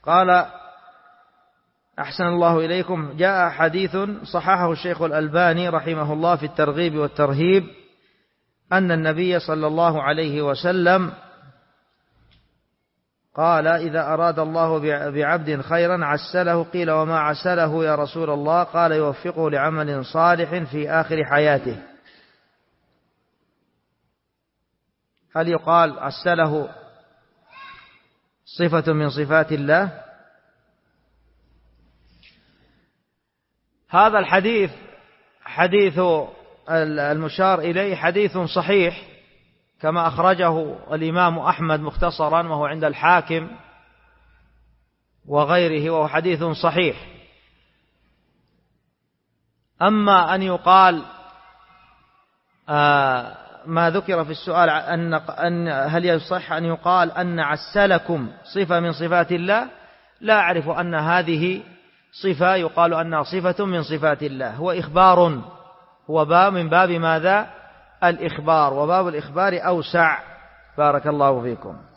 قال أحسن الله إليكم: جاء حديث صححه الشيخ الألباني رحمه الله في الترغيب والترهيب أن النبي صلى الله عليه وسلم قال: إذا أراد الله بعبد خيرا عسله. قيل: وما عسله يا رسول الله؟ قال: يوفقه لعمل صالح في آخر حياته. هل يقال عسله صفة من صفات الله؟ هذا الحديث حديث المشار إليه حديث صحيح كما أخرجه الإمام أحمد مختصرا، وهو عند الحاكم وغيره، وهو حديث صحيح. أما أن يقال ما ذكر في السؤال أن هل يصح أن يقال أن عسلكم صفة من صفات الله؟ لا أعرف أن هذه صفة يقال أنها صفة من صفات الله. هو إخبار، هو باب من باب ماذا؟ الإخبار، وباب الإخبار أوسع. بارك الله فيكم.